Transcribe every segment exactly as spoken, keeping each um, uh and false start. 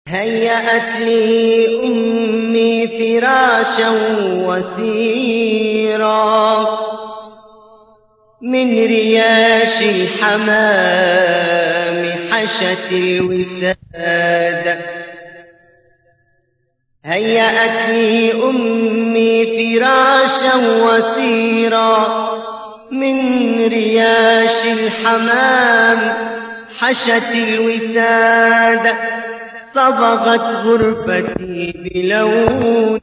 هيأت لي أمي فراشا وثيرا من رياش الحمام حشت الوساد. هيأت لي أمي فراشا وثيرا من رياش الحمام حشت الوساد. صبغت غرفتي بلون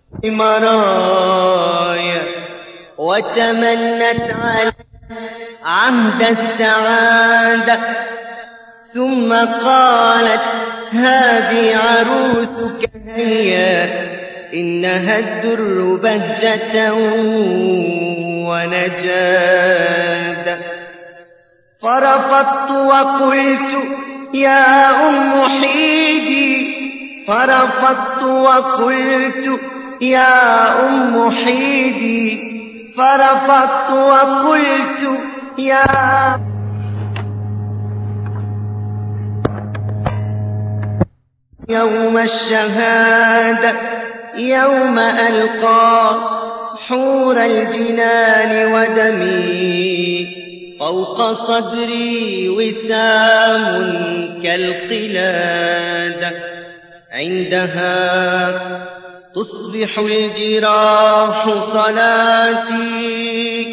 مرايا وتمنت على عهد السعادة، ثم قالت هذه عروسك هيا إنها الدر بهجة ونجاد. فرفضت وقلت يا أم حيدي، فرفضت وقلت يا أم حيدي، فرفضت وقلت يا يوم الشهادة يوم ألقى حور الجنان ودمي فوق صدري وسام كالقلادة. عندها تصبح الجراح صلاتي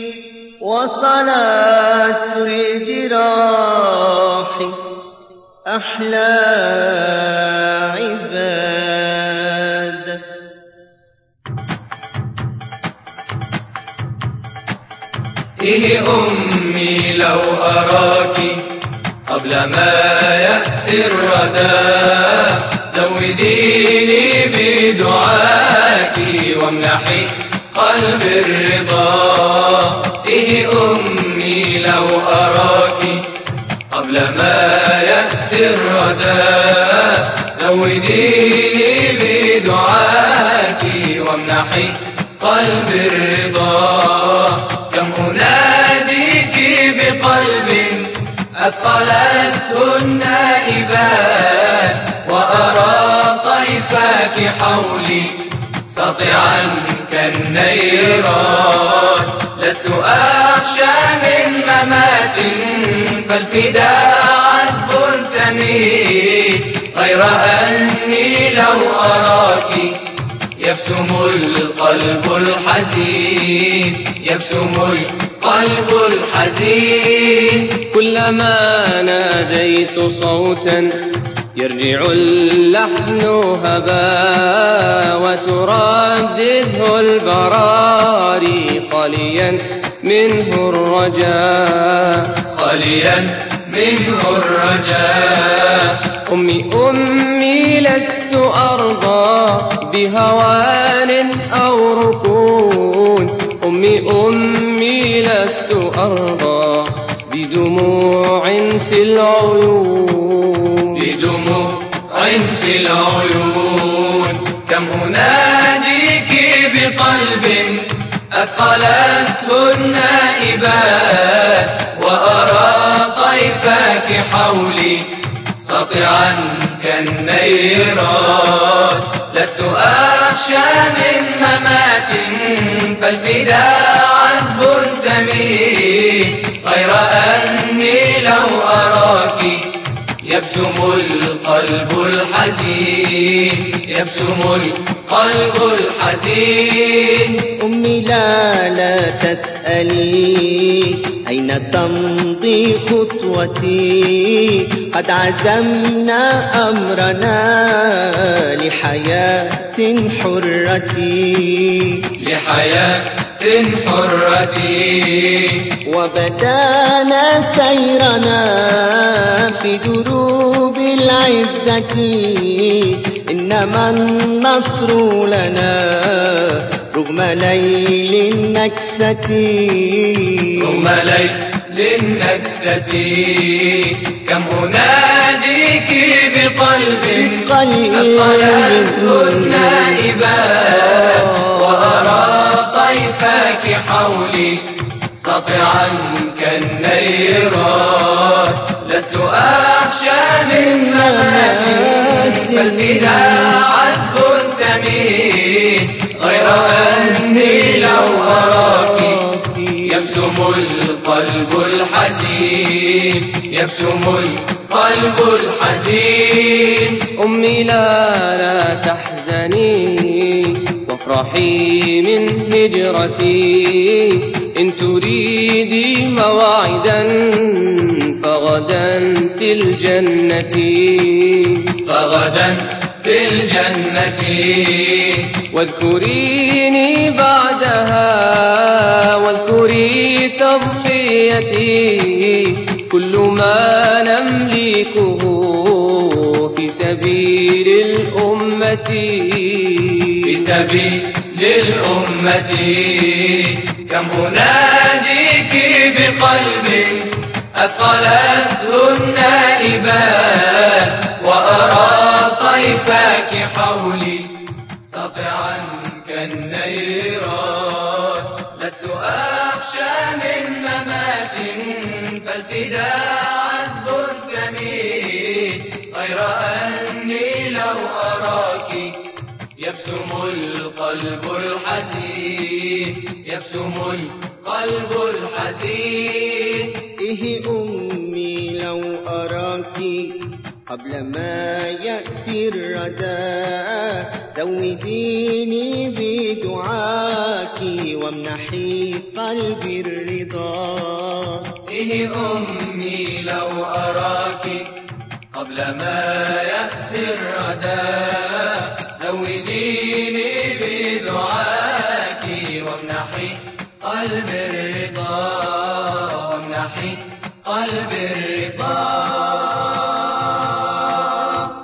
وصلاة الجراح أحلى عباد. إيه أمي لو أراك قبل ما يأتي الردى، زوديني بدعاك وامنحي قلب الرضا. إيه أمي لو أراك قبل ما يأتي الردى، زوديني بدعاك وامنحي قلب الرضا. كم أناديك بقلب أثقلته النائبات، وأرى طيفك حولي سطعا كالنيرات. لست أخشى من ممات فالفداء عذب ثمين، غير أني لو أراك يبسم القلب الحزين، يبسم القلب الحزين. كلما ناديت صوتا يرجع اللحن هبا، وتردده البراري خاليا منه الرجاء، خاليا منه الرجاء. أمي أمي لست أرضى بهوان أو ركون، أمي أمي لست أرضى بدموع في العيون، بدموع في العيون. كم أناديك بقلب أثقلته النائبات، وأرى طيفك حولي سطعا كالنيرات. لست أخشى من ممات فالفداء عذب ثمين، غير أني لو أراك يبسم القلب الحزين، يبسم القلب الحزين. أمي لا لا تسألي أين تمضي خطوتي، قد عزمنا أمرنا لحياة حرتي، لحياة حرتي. وبدانا سيرنا في دروب العزة، إنما النصر لنا رغم ليل النكسة، رغم ليل النكسة. كم أناديك بقلب أثقلته النائبات، وأرى طيفك حولي سطعا كالنيرات. لست أخشى من ممات فالفداء عذب ثمين غير أني لو أراك يبسم القلب الحزين يبسم القلب الحزين. أمي لا لا تحزني وافرحي من هجرتي إن تريدي موعدا فغدا في الجنة فغدا في الجنة واذكريني بعدها واذكري تضحيتي كل ما نملكه في سبيل الأمة في سبيل الأمة. كم أناديك بقلب أثقلته النائبات وأرى طيفك حولي سطعا كالنيرات. لست أخشى من ممات فالفداء عذب ثمين غير أني لو أراك يبسم القلب الحزين يبسم القلب الحزين. إيه أمي لو أراك قبل ما يأتي الردى زوديني بدعاك وامنحي قلبي الرضا. إيه أمي لو أراك قبل ما يأتي الردى